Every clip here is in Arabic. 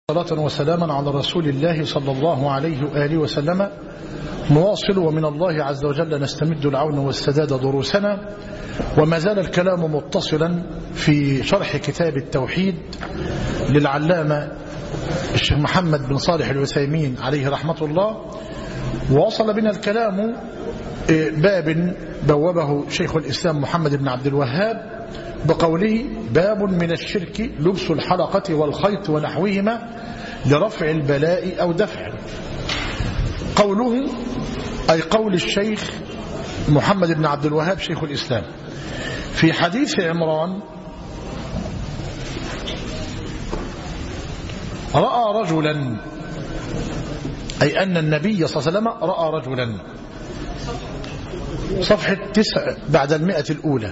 صلاة وسلاما على رسول الله صلى الله عليه وآله وسلم. نواصل ومن الله عز وجل نستمد العون والسداد دروسنا، وما زال الكلام متصلا في شرح كتاب التوحيد للعلامة الشيخ محمد بن صالح العثيمين عليه رحمة الله. ووصل بنا الكلام باب بوابه شيخ الإسلام محمد بن عبد الوهاب بقوله: باب من الشرك لبس الحلقة والخيط ونحوهما لرفع البلاء أو دفعه. قوله أي قول الشيخ محمد بن عبد الوهاب شيخ الإسلام في حديث عمران: رأى رجلا، أي أن النبي صلى الله عليه وسلم رأى رجلا. صفحة 9 بعد 100 الأولى.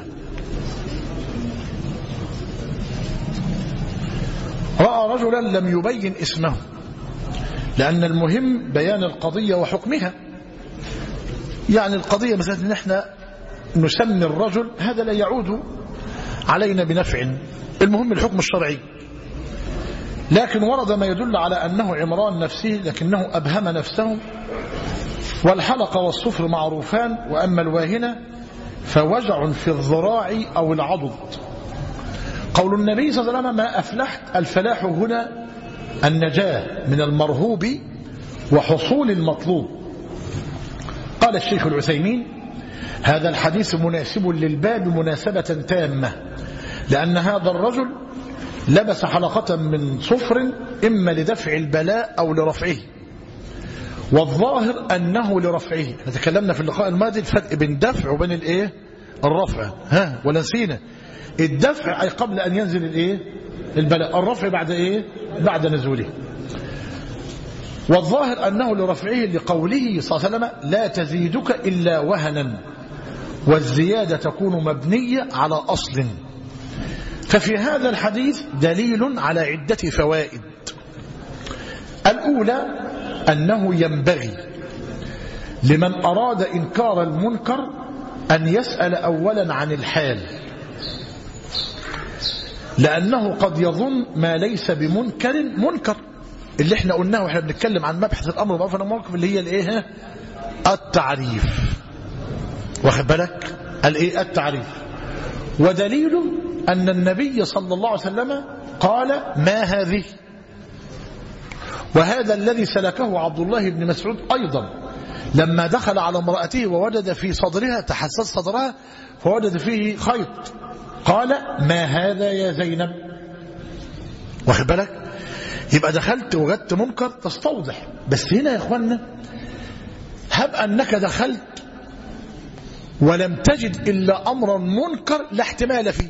رأى رجلا لم يبين اسمه، لأن المهم بيان القضية وحكمها. يعني القضية مثلا ان احنا نسمي الرجل، هذا لا يعود علينا بنفع، المهم الحكم الشرعي. لكن ورد ما يدل على أنه عمران نفسه، لكنه أبهم نفسه. والحلقة والصفر معروفان، وأما الواهنة فوجع في الذراع أو العضد. قول النبي صلى الله عليه وسلم: ما أفلحت، الفلاح هنا النجاة من المرهوب وحصول المطلوب. قال الشيخ العثيمين: هذا الحديث مناسب للباب مناسبة تامة، لأن هذا الرجل لبس حلقة من صفر إما لدفع البلاء أو لرفعه، والظاهر أنه لرفعه. تكلمنا في اللقاء الماضي الفرق بين دفع وبين الايه الرفع، ولا نسينا؟ الدفع أي قبل أن ينزل الايه البلاء، الرفع بعد ايه بعد نزوله. والظاهر أنه لرفعه لقوله صلى الله عليه وسلم: لا تزيدك إلا وهنا، والزيادة تكون مبنية على أصل. ففي هذا الحديث دليل على عدة فوائد. الأولى أنه ينبغي لمن أراد إنكار المنكر أن يسأل أولا عن الحال، لأنه قد يظن ما ليس بمنكر منكر، اللي احنا قلناه واحنا بنتكلم عن مبحث الأمر بالمعروف والنهي عن المنكر، اللي هي الايه التعريف. واخد بالك؟ الايه التعريف. ودليل أن النبي صلى الله عليه وسلم قال: ما هذه. وهذا الذي سلكه عبد الله بن مسعود أيضا لما دخل على امرأته ووجد في صدرها، تحسس صدرها فوجد فيه خيط، قال: ما هذا يا زينب. واخد بالك؟ يبقى دخلت وجدت منكر تستوضح. بس هنا يا اخوانا، هب أنك دخلت ولم تجد إلا أمرا منكر لا احتمال فيه.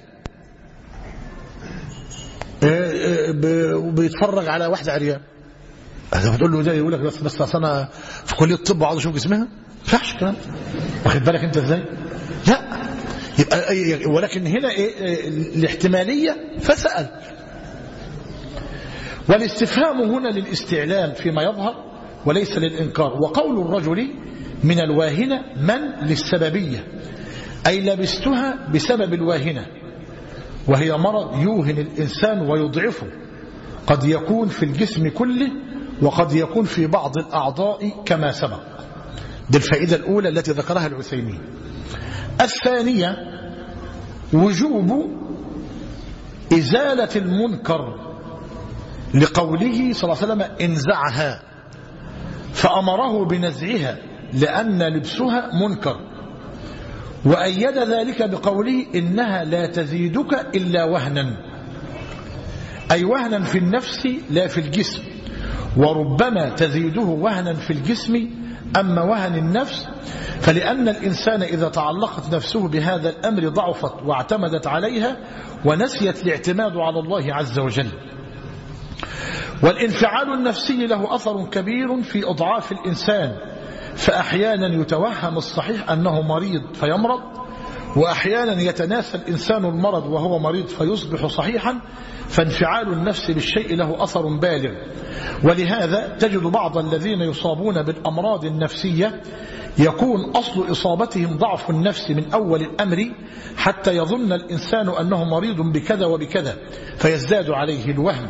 بيتفرج على واحدة عريان، بتقول له ده، يقول لك بس أنا في كلية الطب وعاوز أشوف جسمها. ما ينفعش الكلام. واخد بالك أنت إزاي؟ لا، يبقى ولكن هنا الاحتمالية فسأل. والاستفهام هنا للاستعلام فيما يظهر وليس للإنكار. وقول الرجل من الواهنة من للسببية، أي لبستها بسبب الواهنة، وهي مرض يوهن الإنسان ويضعفه، قد يكون في الجسم كله وقد يكون في بعض الأعضاء كما سبق. دي الفائدة الأولى التي ذكرها العثيمين. الثانية وجوب إزالة المنكر، لقوله صلى الله عليه وسلم: انزعها، فأمره بنزعها لأن لبسها منكر. وأيد ذلك بقوله: إنها لا تزيدك إلا وهنا، أي وهنا في النفس لا في الجسم، وربما تزيده وهنا في الجسم. أما وهن النفس فلأن الإنسان إذا تعلقت نفسه بهذا الأمر ضعفت واعتمدت عليها ونسيت الاعتماد على الله عز وجل. والانفعال النفسي له أثر كبير في إضعاف الإنسان، فأحيانا يتوهم الصحيح أنه مريض فيمرض، وأحيانا يتناسى الإنسان المرض وهو مريض فيصبح صحيحا. فانفعال النفس بالشيء له أثر بالغ. ولهذا تجد بعض الذين يصابون بالأمراض النفسية يكون أصل إصابتهم ضعف النفس من أول الأمر، حتى يظن الإنسان أنه مريض بكذا وبكذا، فيزداد عليه الوهم.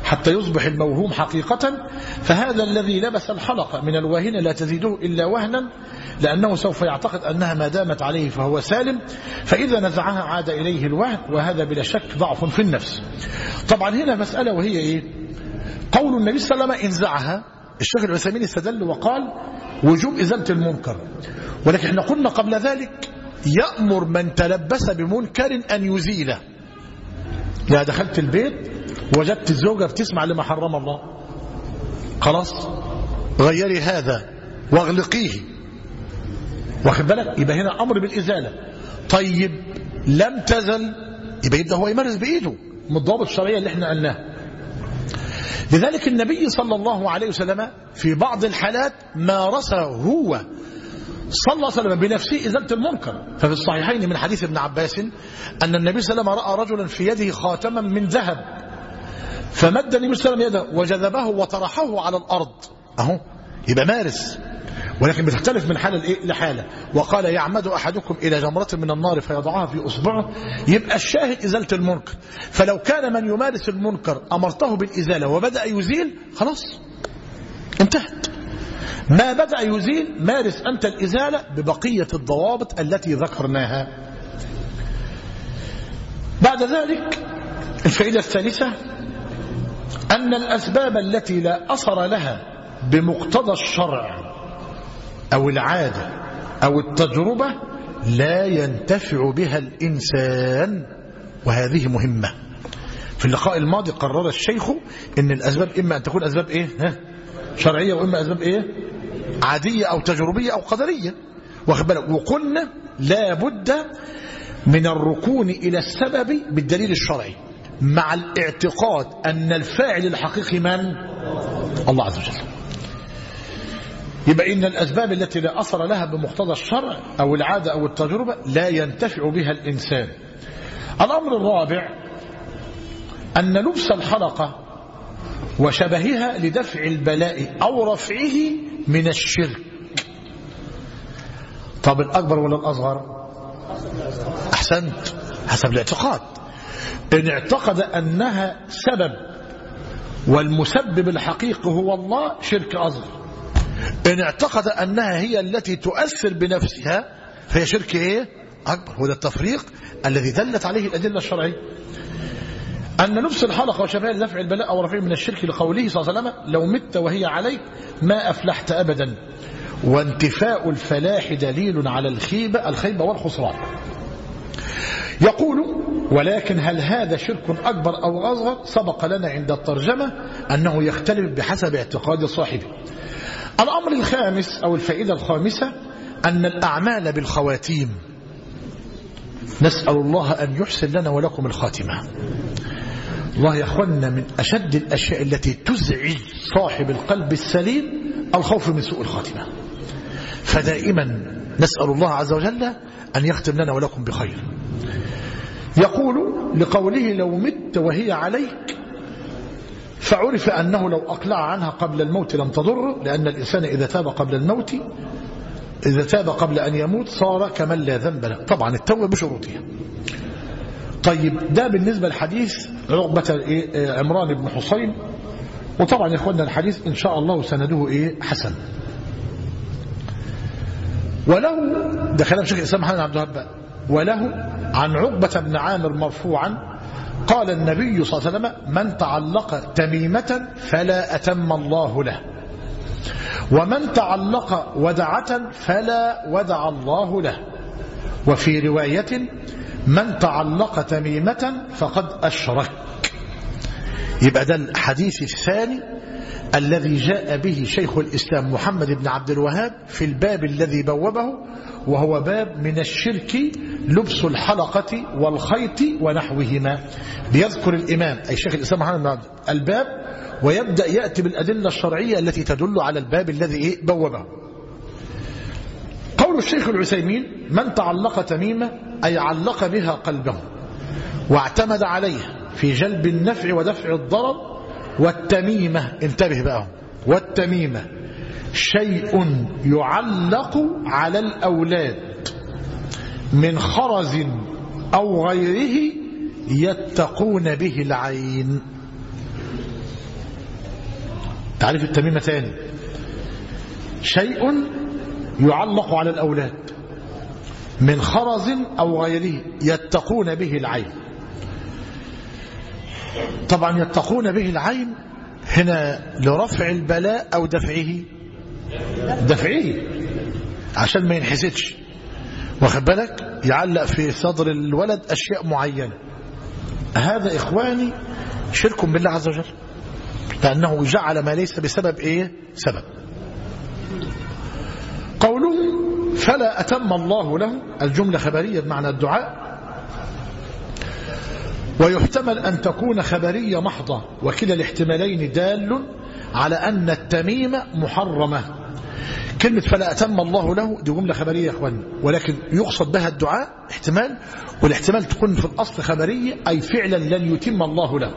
حتى يصبح الموهوم حقيقة، فهذا الذي لبس الحلقة من الواهنة لا تزيده إلا وهنا، لأنه سوف يعتقد أنها ما دامت عليه فهو سالم، فإذا نزعها عاد إليه الوهن، وهذا بلا شك ضعف في النفس. طبعا هنا مسألة، وهي إيه؟ قول النبي صلى الله عليه وسلم انزعها، الشيخ العثيمين استدل وقال وجوب إزالة المنكر، ولكن احنا قلنا قبل ذلك يأمر من تلبس بمنكر أن يزيله. لا دخلت البيت وجدت الزوجة بتسمع لما حرم الله، خلاص غيري هذا واغلقيه، واخد بالك؟ يبقى هنا أمر بالإزالة. طيب لم تزل، يبقى يبدأ هو يمارس بإيده من الضوابط الشرعية اللي احنا قلناها. لذلك النبي صلى الله عليه وسلم في بعض الحالات مارسه هو صلى الله عليه وسلم بنفسه إزالة المنكر. ففي الصحيحين من حديث ابن عباس أن النبي صلى الله عليه وسلم رأى رجلا في يده خاتما من ذهب، فمد النبي صلى الله عليه وسلم يده وجذبه وطرحه على الأرض. أهو يبقى مارس، ولكن بتختلف من حالة لحالة. وقال يعمد أحدكم إلى جمرة من النار فيضعها في أصبعه، يبقى الشاهد إزالة المنكر. فلو كان من يمارس المنكر أمرته بالإزالة وبدأ يزيل، خلاص انتهت. ما بدأ يزيل مارس أنت الإزالة ببقية الضوابط التي ذكرناها. بعد ذلك الفائدة الثالثة أن الأسباب التي لا أثر لها بمقتضى الشرع أو العادة أو التجربة لا ينتفع بها الإنسان، وهذه مهمة. في اللقاء الماضي قرر الشيخ أن الأسباب إما أن تكون أسباب إيه؟ شرعية، وإما أسباب إيه؟ عادية أو تجربية أو قدرية، واخد بالك؟ وقلنا لا بد من الركون إلى السبب بالدليل الشرعي مع الاعتقاد أن الفاعل الحقيقي من؟ الله عز وجل. يبقى إن الأسباب التي لا أثر لها بمقتضى الشرع أو العادة أو التجربة لا ينتفع بها الإنسان. الأمر الرابع أن لبس الحلقة وشبهها لدفع البلاء أو رفعه من الشرك. طب الأكبر ولا الأصغر؟ أحسنت، حسب الاعتقاد. إن اعتقد أنها سبب والمسبب الحقيقي هو الله، شرك أصغر. إن اعتقد أنها هي التي تؤثر بنفسها فهي شرك إيه؟ أكبر. وده التفريق الذي دلت عليه الأدلة الشرعية. أن لبس الحلقة وشبهها لدفع البلاء أو رفعه من الشرك، لقوله صلى الله عليه وسلم لو مت وهي عليك ما أفلحت أبدا، وانتفاء الفلاح دليل على الخيبة والخسران. يقول ولكن هل هذا شرك أكبر أو أصغر؟ سبق لنا عند الترجمة أنه يختلف بحسب اعتقاد صاحبه. الأمر الخامس أو الفائدة الخامسة أن الأعمال بالخواتيم، نسأل الله أن يحسن لنا ولكم الخاتمة. الله يا أخوانا من أشد الأشياء التي تزعج صاحب القلب السليم الخوف من سوء الخاتمة، فدائما نسأل الله عز وجل أن يختم لنا ولكم بخير. يقول لقوله لو مت وهي عليك، فعرف أنه لو أقلع عنها قبل الموت لم تضر، لأن الإنسان إذا تاب قبل الموت، إذا تاب قبل أن يموت صار كمن لا ذنب له، طبعا التوبة بشروطها. طيب ده بالنسبة للحديث عقبة عمران بن حصين. وطبعا يا اخوانا الحديث إن شاء الله سنده حسن. وله، ده كلام شيخ الإسلام محمد عبد الوهاب، وله عن عقبة بن عامر مرفوعا قال النبي صلى الله عليه وسلم من تعلق تميمة فلا أتم الله له، ومن تعلق ودعة فلا ودع الله له. وفي رواية من تعلق تميمة فقد أشرك. يبقى ده الحديث الثاني الذي جاء به شيخ الإسلام محمد بن عبد الوهاب في الباب الذي بوبه، وهو باب من الشرك لبس الحلقة والخيط ونحوهما. بيذكر الإمام أي شيخ الإسلام محمد بن عبد الباب، ويبدأ يأتي بالأدلة الشرعية التي تدل على الباب الذي بوبه. قول الشيخ العثيمين من تعلق تميمة أي علق بها قلبه واعتمد عليها في جلب النفع ودفع الضرر. والتميمة، انتبه بقى، والتميمة شيء يعلق على الأولاد من خرز أو غيره يتقون به العين. تعريف التميمة تاني: شيء يعلق على الأولاد من خرز أو غيره يتقون به العين. طبعا يتقون به العين هنا لرفع البلاء أو دفعه عشان ما ينحسدش، واخد بالك، يعلق في صدر الولد أشياء معينة. هذا إخواني شرك بالله عز وجل، لأنه جعل ما ليس بسبب سبب. قوله فلا أتم الله له، الجملة خبرية بمعنى الدعاء، ويحتمل أن تكون خبرية محضة، وكلا الاحتمالين دال على أن التميمة محرمة. كلمة فلا أتم الله له دي جملة خبرية يا أخواني، ولكن يقصد بها الدعاء احتمال، والاحتمال تكون في الأصل خبرية أي فعلا لن يتم الله له.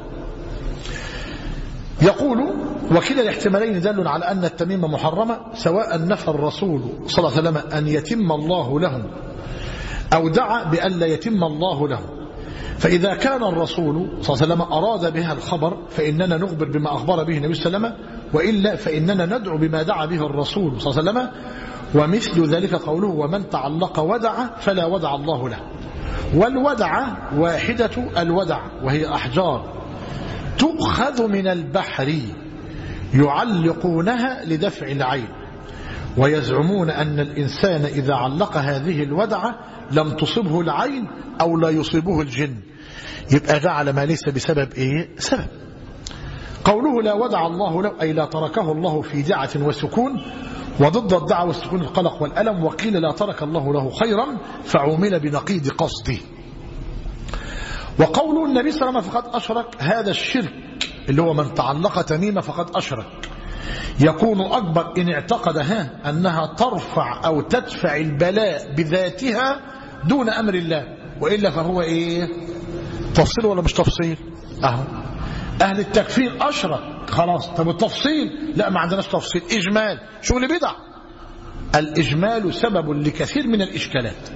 يقول وكلا الاحتمالين دال على أن التميمة محرمة، سواء نفى الرسول صلى الله عليه وسلم أن يتم الله له أو دعا بأن لا يتم الله له. فإذا كان الرسول صلى الله عليه وسلم أراد بها الخبر فإننا نخبر بما أخبر به النبي صلى الله عليه وسلم، وإلا فإننا ندعو بما دعا به الرسول صلى الله عليه وسلم. ومثل ذلك قوله ومن تعلق ودع فلا ودع الله له. والودع واحدة الودع، وهي أحجار تؤخذ من البحر يعلقونها لدفع العين، ويزعمون أن الإنسان إذا علق هذه الودعة لم تصبه العين أو لا يصيبه الجن، يبقى جعل ما ليس بسبب سبب. قوله لا ودع الله له أي لا تركه الله في دعة وسكون، وضد الدعة والسكون القلق والألم. وقيل لا ترك الله له خيرا فعمل بنقيض قصده. وقول النبي صلى الله عليه وسلم فقد أشرك، هذا الشرك اللي هو من تعلق تميمة فقد أشرك، يكون أكبر إن اعتقدها أنها ترفع أو تدفع البلاء بذاتها دون أمر الله، وإلا فهو تفصيل ولا مش تفصيل؟ أهل التكفير أشرك خلاص. طب التفصيل لا، ما عندناش تفصيل، إجمال، شغل بدع. الإجمال سبب لكثير من الإشكالات.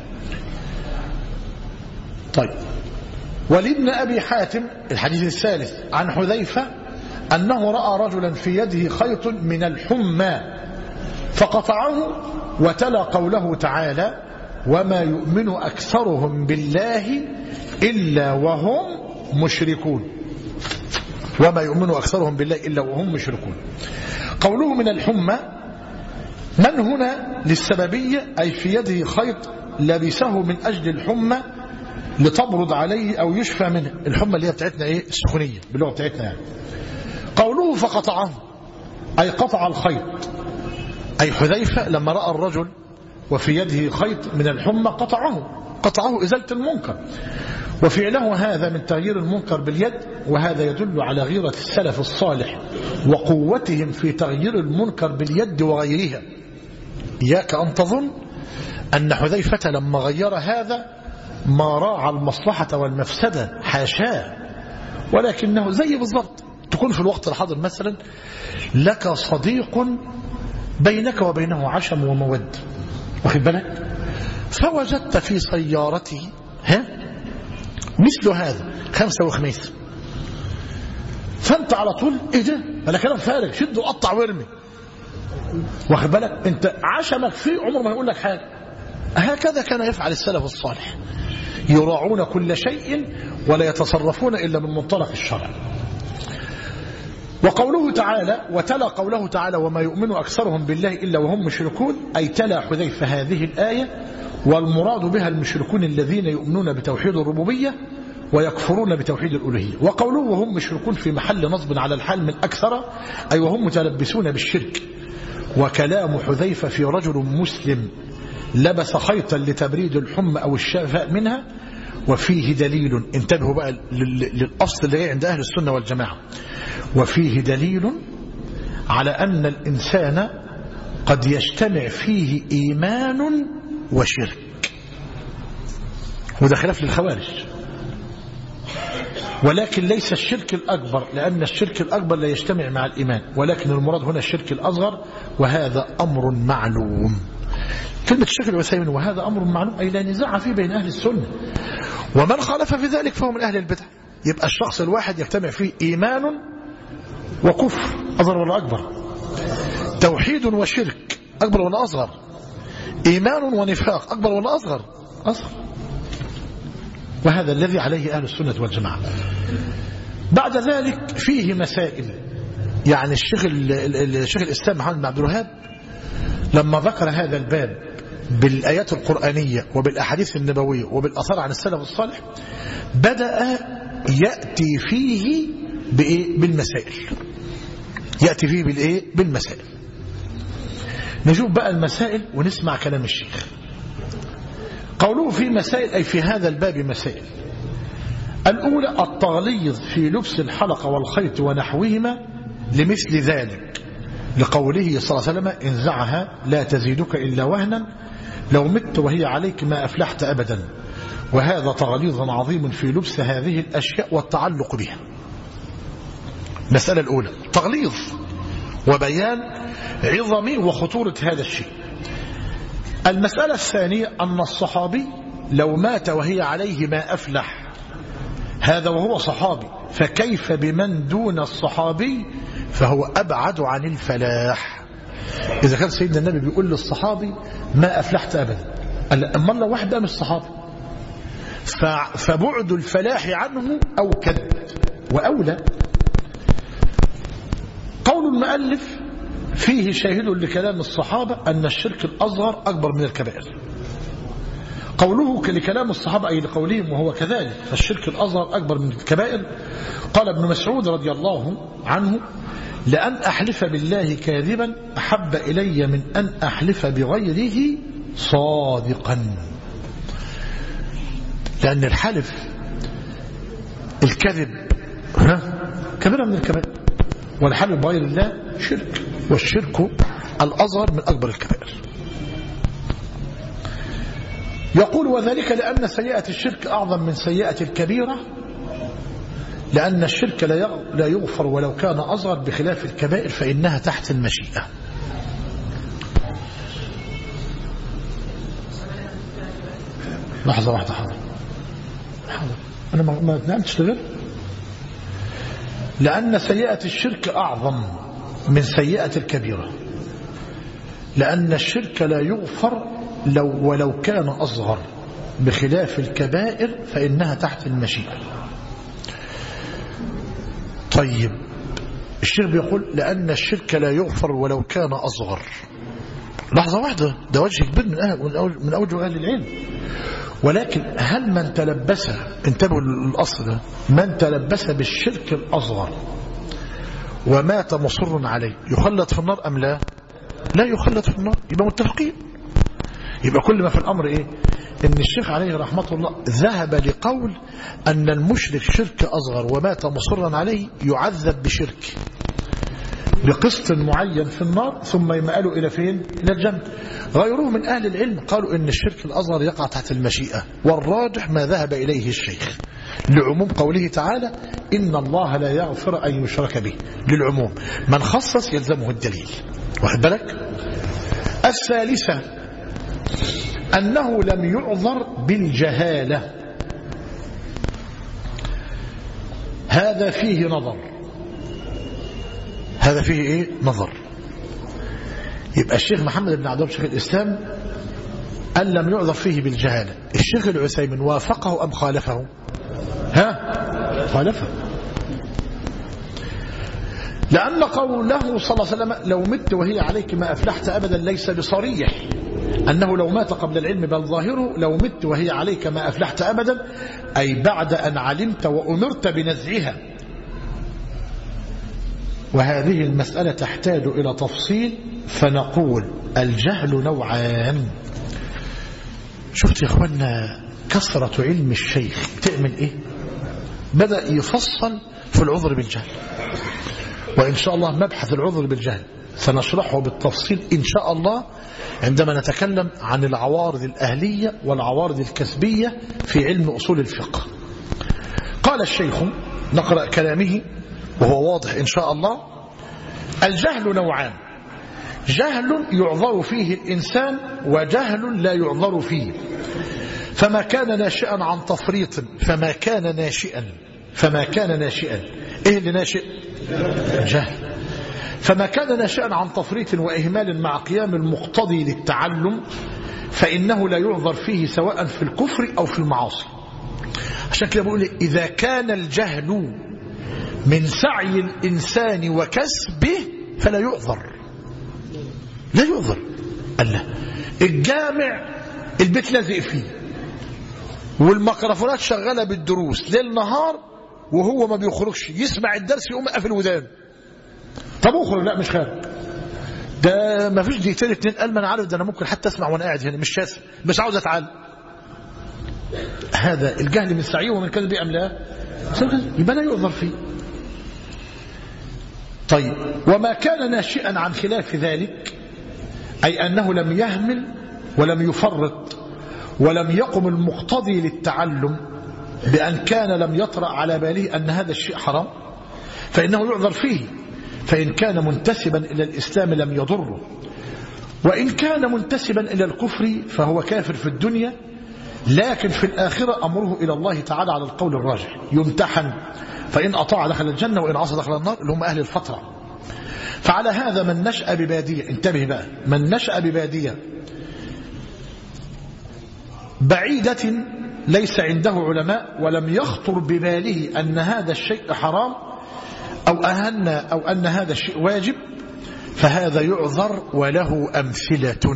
طيب، ولابن أبي حاتم الحديث الثالث عن حذيفة أنه رأى رجلا في يده خيط من الحمى فقطعه، وتلا قوله تعالى وما يؤمن أكثرهم بالله إلا وهم مشركون. وما يؤمن أكثرهم بالله إلا وهم مشركون. قوله من الحمى من هنا للسببية، أي في يده خيط لبسه من أجل الحمى لتبرد عليه أو يشفى منه. الحمى اللي هي بتاعتنا السخونية باللغة بتاعتنا يعني. قوله فقطعه أي قطع الخيط، أي حذيفة لما رأى الرجل وفي يده خيط من الحمى قطعه إزالة المنكر. وفعله هذا من تغيير المنكر باليد، وهذا يدل على غيرة السلف الصالح وقوتهم في تغيير المنكر باليد وغيرها. إياك أن تظن أن حذيفة لما غير هذا ما راعى المصلحة والمفسدة، حاشاه، ولكنه زي بالضبط تكون في الوقت الحاضر مثلا لك صديق بينك وبينه عشم ومود، واخد بالك، فوجدت في سيارته مثل هذا 5 وخميس، فانت على طول ده انا كلام فارغ، شد وقطع وارمي، واخد بالك، انت عشمك فيه عمر ما يقول لك حاجه. هكذا كان يفعل السلف الصالح، يراعون كل شيء ولا يتصرفون الا من منطلق الشرع. وقوله تعالى وتلا قوله تعالى وما يؤمن أكثرهم بالله إلا وهم مشركون، أي تلا حذيفة هذه الآية، والمراد بها المشركون الذين يؤمنون بتوحيد الربوبية ويكفرون بتوحيد الألوهية. وقوله وهم مشركون في محل نصب على الحال من أكثر، أي وهم متلبسون بالشرك. وكلام حذيفة في رجل مسلم لبس خيطا لتبريد الحمى أو الشفاء منها، وفيه دليل، انتبهوا بقى للأصل اللي عند أهل السنة والجماعة، وفيه دليل على أن الإنسان قد يجتمع فيه إيمان وشرك، وده خلاف للخوارج، ولكن ليس الشرك الأكبر، لأن الشرك الأكبر لا يجتمع مع الإيمان، ولكن المراد هنا الشرك الأصغر، وهذا أمر معلوم. كلمة الشيخ العثيمين وهذا أمر معلوم أي لا نزاع فيه بين أهل السنة، ومن خالف في ذلك فهو من أهل البدع. يبقى الشخص الواحد يجتمع فيه إيمان وكفر، أصغر ولا أكبر؟ توحيد وشرك أكبر ولا أصغر؟ إيمان ونفاق أكبر ولا أصغر؟ أصغر. وهذا الذي عليه أهل السنة والجماعة. بعد ذلك فيه مسائل، يعني الشيخ الإسلام محمد بن عبد الوهاب لما ذكر هذا الباب بالآيات القرآنية وبالأحاديث النبوية وبالأثار عن السلف الصالح بدأ يأتي فيه بالمسائل. يأتي فيه بالمسائل. نشوف بقى المسائل ونسمع كلام الشيخ. قوله في مسائل أي في هذا الباب مسائل. الأولى التغليظ في لبس الحلقة والخيط ونحوهما لمثل ذلك، لقوله صلى الله عليه وسلم انزعها لا تزيدك إلا وهنا لو مت وهي عليك ما أفلحت أبدا. وهذا تغليظ عظيم في لبس هذه الأشياء والتعلق بها. المسألة الأولى تغليظ وبيان عظم وخطورة هذا الشيء. المسألة الثانية أن الصحابي لو مات وهي عليه ما أفلح، هذا وهو صحابي، فكيف بمن دون الصحابي فهو أبعد عن الفلاح. إذا كان سيدنا النبي بيقول للصحابي ما أفلحت أبدا، أما الله واحد مش صحابي، فبعد الفلاح عنه أوكد وأولى. قول المؤلف فيه شاهد لكلام الصحابة أن الشرك الأصغر أكبر من الكبائر. قوله لكلام الصحابة أي لقولهم وهو كذلك، فالشرك الأصغر أكبر من الكبائر. قال ابن مسعود رضي الله عنه لأن أحلف بالله كاذبا أحب إلي من أن أحلف بغيره صادقا. لأن الحلف الكذب كبيرة من الكبائر، والحلف بغير الله شرك، والشرك الأصغر من أكبر الكبائر. يقول وذلك لأن سيئة الشرك أعظم من سيئة الكبيرة، لأن الشرك لا يغفر ولو كان أصغر، بخلاف الكبائر فإنها تحت المشيئة. لحظة واحدة حاضر أنا ما نعمتش غير. لأن سيئة الشرك أعظم من سيئة الكبيرة، لأن الشرك لا يغفر ولو كان أصغر، بخلاف الكبائر فإنها تحت المشيئة. طيب الشيخ بيقول لأن الشرك لا يغفر ولو كان أصغر. لحظة واحدة، ده وجه كبير من أوجه أهل العلم. ولكن هل من تلبس، انتبهوا للأصل ده، من تلبس بالشرك الأصغر ومات مصر عليه يخلد في النار أم لا؟ لا يخلد في النار. يبقى متفقين. يبقى كل ما في الأمر إيه؟ إن الشيخ عليه رحمة الله ذهب لقول أن المشرك شرك أصغر ومات مصرا عليه يعذب بشرك بقسط معين في النار ثم يمألوا إلى فين؟ إلى الجنة. غيره من أهل العلم قالوا إن الشرك الأصغر يقع تحت المشيئة، والراجح ما ذهب إليه الشيخ لعموم قوله تعالى إن الله لا يغفر أن يشرك به، للعموم، من خصص يلزمه الدليل. واخد بالك؟ الثالثة أنه لم يعذر بالجهالة، هذا فيه نظر. هذا فيه إيه؟ نظر. يبقى الشيخ محمد بن عبد الله شيخ الإسلام قال لم يعذر فيه بالجهالة. الشيخ العثيمين وافقه أم خالفه؟ خالفه. لأن قوله صلى الله عليه وسلم لو مت وهي عليك ما أفلحت أبدا ليس بصريح أنه لو مات قبل العلم، بل ظاهره لو مت وهي عليك ما أفلحت أبدا أي بعد أن علمت وأمرت بنزعها. وهذه المسألة تحتاج إلى تفصيل، فنقول الجهل نوعان. شفت يا أخوانا كثرة علم الشيخ تعمل إيه؟ بدأ يفصل في العذر بالجهل، وإن شاء الله مبحث العذر بالجهل سنشرحه بالتفصيل إن شاء الله عندما نتكلم عن العوارض الأهلية والعوارض الكسبية في علم أصول الفقه. قال الشيخ، نقرأ كلامه وهو واضح إن شاء الله: الجهل نوعان، جهل يعذر فيه الإنسان وجهل لا يعذر فيه. فما كان ناشئا عن تفريط فما كان ناشئا إيه اللي ناشئ؟ جهل. فما كان ناشئا عن تفريط وإهمال مع قيام المقتضي للتعلم فإنه لا يعذر فيه سواء في الكفر أو في المعاصي. عشان كده بقول إذا كان الجهل من سعي الإنسان وكسبه فلا يعذر، لا يعذر. الله، الجامع البيت لازق فيه والميكروفونات شغالة بالدروس ليل نهار وهو ما بيخرجش، يسمع الدرس يقوم قافل ودان. طب اخرج، لا مش خارج، ده ما فيش دقيقتين اتنين قال ما انا عارف، ده انا ممكن حتى اسمع وانا قاعد هنا، مش شاسم، مش عاوز اتعلم. هذا الجهل من سعيه ومن كذبه ام لا؟ يبقى لا يعذر فيه. طيب، وما كان ناشئا عن خلاف ذلك، أي أنه لم يهمل ولم يفرط ولم يقم المقتضي للتعلم بأن كان لم يطرأ على باله أن هذا الشيء حرام، فإنه يعذر فيه. فإن كان منتسبا إلى الإسلام لم يضره، وإن كان منتسبا إلى الكفر فهو كافر في الدنيا، لكن في الآخرة أمره إلى الله تعالى على القول الراجح، يمتحن، فإن أطاع دخل الجنة وإن عصى دخل النار، اللي هم أهل الفترة. فعلى هذا من نشأ ببادية، انتبه بقى، من نشأ ببادية بعيدة ليس عنده علماء ولم يخطر بباله أن هذا الشيء حرام أو أن هذا الشيء واجب، فهذا يعذر وله أمثلة.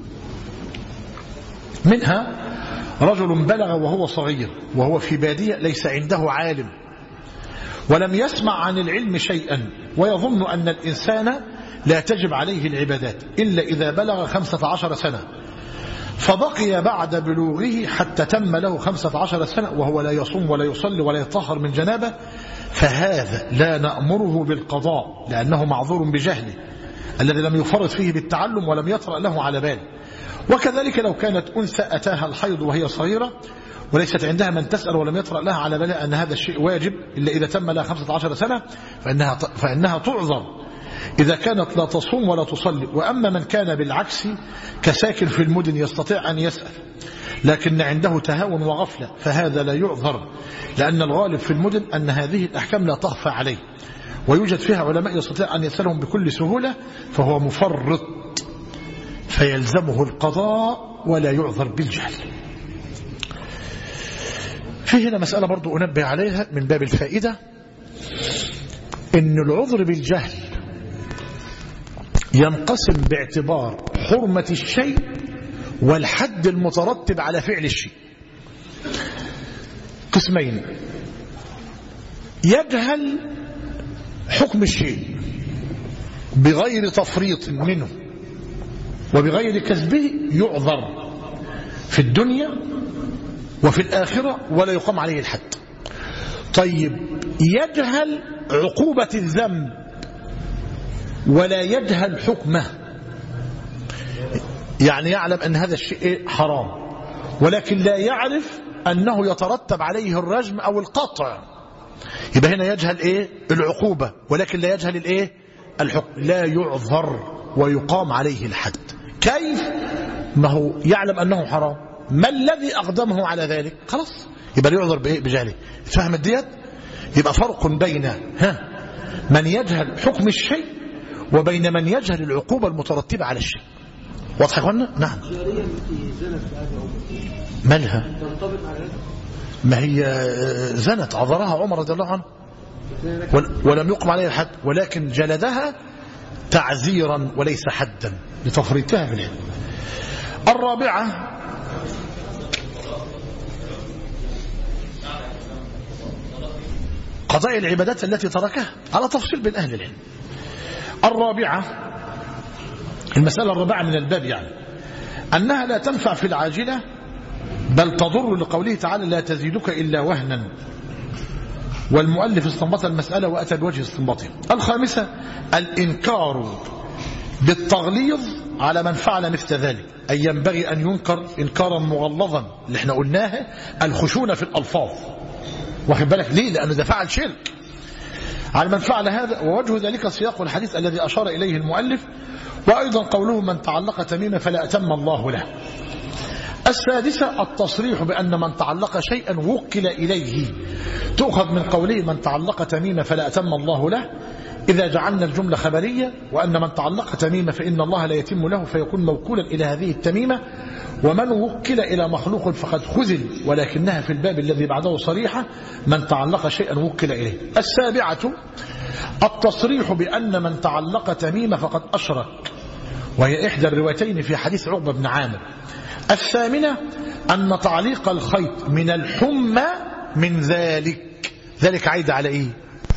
منها رجل بلغ وهو صغير وهو في بادية ليس عنده عالم ولم يسمع عن العلم شيئا، ويظن أن الإنسان لا تجب عليه العبادات إلا إذا بلغ 15 سنة، فبقي بعد بلوغه حتى تم له 15 سنة وهو لا يصوم ولا يصلي ولا يطهر من جنابه، فهذا لا نأمره بالقضاء لأنه معذور بجهله الذي لم يفرط فيه بالتعلم ولم يطرأ له على باله. وكذلك لو كانت أنثى أتاها الحيض وهي صغيرة وليست عندها من تسأل ولم يطرأ لها على بالها أن هذا الشيء واجب إلا إذا تم لها 15 سنة، فإنها تعذر إذا كانت لا تصوم ولا تصلي. وأما من كان بالعكس كساكن في المدن يستطيع أن يسأل لكن عنده تهاون وغفلة، فهذا لا يعذر، لأن الغالب في المدن أن هذه الأحكام لا تخفى عليه ويوجد فيها علماء يستطيع أن يسألهم بكل سهولة، فهو مفرط فيلزمه القضاء ولا يعذر بالجهل. في هنا مسألة برضو أنبه عليها من باب الفائدة، إن العذر بالجهل ينقسم باعتبار حرمة الشيء والحد المترتب على فعل الشيء قسمين: يجهل حكم الشيء بغير تفريط منه وبغير كسبه، يعذر في الدنيا وفي الآخرة ولا يقام عليه الحد. طيب، يجهل عقوبة الذنب ولا يجهل حكمه، يعني يعلم أن هذا الشيء حرام ولكن لا يعرف أنه يترتب عليه الرجم أو القطع، يبقى هنا يجهل العقوبة ولكن لا يجهل الحكم، لا يعذر ويقام عليه الحد. كيف؟ ما هو يعلم أنه حرام، ما الذي أقدمه على ذلك؟ خلاص يبقى يعذر بجهله. فهمت ديت؟ يبقى فرق بين من يجهل حكم الشيء وبين من يجهل العقوبة المترتبة على الشيء. واضح يا اخوانا؟ نعم. مالها؟ ما هي زنت، عذرها عمر رضي الله عنه ولم يقم عليها الحد، ولكن جلدها تعزيرا وليس حدا لتفريطها في العلم. الرابعة قضاء العبادات التي تركها على تفصيل بين أهل العلم. الرابعة، المسألة الرابعة من الباب، يعني أنها لا تنفع في العاجلة بل تضر، لقوله تعالى لا تزيدك إلا وهنا، والمؤلف استنبط المسألة وأتى بوجه استنباطه. الخامسة الإنكار بالتغليظ على من فعل مثل ذلك، أي ينبغي أن ينكر إنكارا مغلظا، اللي احنا قلناه الخشونة في الألفاظ، واخد بالك ليه؟ لأنه ده فعل شرك على من فعل هذا. ووجه ذلك سياق الحديث الذي أشار إليه المؤلف، وأيضا قوله من تعلق تميما فلا أتم الله له. السادسة التصريح بأن من تعلق شيئا وكل إليه، تؤخذ من قوله من تعلق تميمة فلا أتم الله له، إذا جعلنا الجملة خبرية، وأن من تعلق تميمة فإن الله لا يتم له فيكون موكولا إلى هذه التميمة، ومن وكل إلى مخلوق فقد خذل، ولكنها في الباب الذي بعده صريحة من تعلق شيئا وكل إليه. السابعة التصريح بأن من تعلق تميمة فقد أشرك، وهي إحدى الروايتين في حديث عقبة بن عامر. الثامنة أن تعليق الخيط من الحمى من ذلك عايد على إيه؟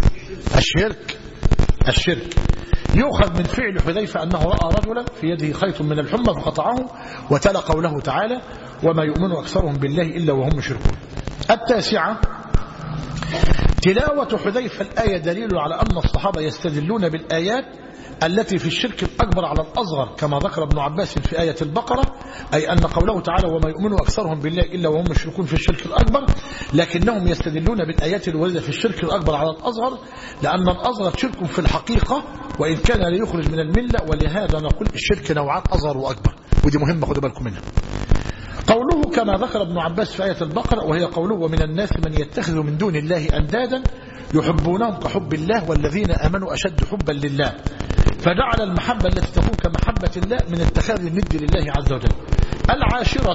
الشرك. يؤخذ من فعل حذيفة أنه رأى رجلا في يده خيط من الحمى فقطعه، وتلا قوله تعالى وما يؤمن أكثرهم بالله إلا وهم مشركون. التاسعة تلاوة حذيفة الآية دليل على أن الصحابة يستدلون بالآيات التي في الشرك الأكبر على الأصغر، كما ذكر ابن عباس في آية البقرة، أي أن قوله تعالى وما يؤمن أكثرهم بالله إلا وهم مشركون في الشرك الأكبر، لكنهم يستدلون بالآيات الواردة في الشرك الأكبر على الأصغر، لأن الأصغر شرك في الحقيقة وإن كان لا يخرج من الملة، ولهذا نقول الشرك نوعات أصغر وأكبر، ودي مهمة خدوا بالكم منها. قوله كما ذكر ابن عباس في آية البقرة، وهي قوله ومن الناس من يتخذ من دون الله أندادا يحبونهم كحب الله والذين آمنوا أشد حبا لله، فجعل المحبة التي تكون كمحبة الله من اتخاذ الند لله عز وجل. العاشرة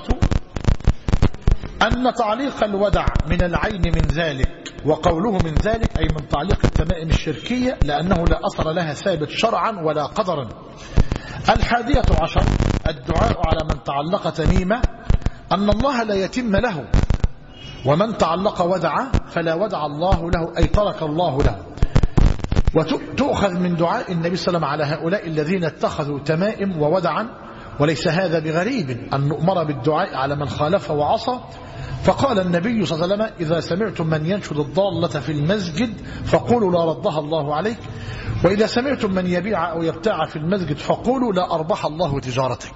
أن تعليق الودع من العين من ذلك، وقوله من ذلك أي من تعليق التمائم الشركية، لأنه لا أثر لها ثابت شرعا ولا قدرا. الحادية عشر الدعاء على من تعلق تميمة أن الله لا يتم له، ومن تعلق ودع فلا ودع الله له أي ترك الله له. وتؤخذ من دعاء النبي صلى الله عليه وسلم على هؤلاء الذين اتخذوا تمائم وودعا، وليس هذا بغريب أن نؤمر بالدعاء على من خالف وعصى، فقال النبي صلى الله عليه وسلم إذا سمعتم من ينشد الضالة في المسجد فقولوا لا ردها الله عليك، وإذا سمعتم من يبيع أو يبتاع في المسجد فقولوا لا أربح الله تجارتك.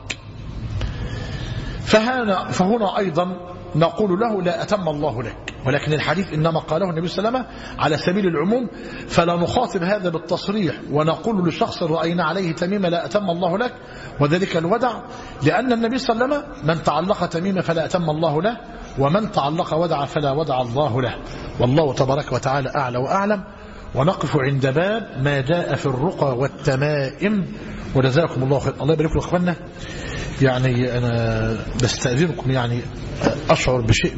فهنا أيضا نقول له لا أتم الله لك، ولكن الحديث إنما قاله النبي صلى الله عليه وسلم على سبيل العموم، فلا نخاطب هذا بالتصريح ونقول لشخص رأينا عليه تميمة لا أتم الله لك، وذلك الودع، لأن النبي صلى الله عليه وسلم من تعلق تميمة فلا أتم الله له، ومن تعلق ودع فلا ودع الله له. والله تبارك وتعالى أعلى وأعلم. ونقف عند باب ما جاء في الرقى والتمائم، وجزاكم الله خير. الله يبارك لكم أخوانا. يعني أنا بستأذنكم، يعني أشعر بشيء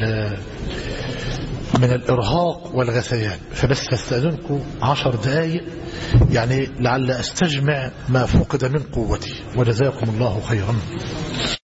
من الإرهاق والغثيان، فبس أستأذنكم 10 دقائق يعني لعل أستجمع ما فقد من قوتي، وجزاكم الله خيرا.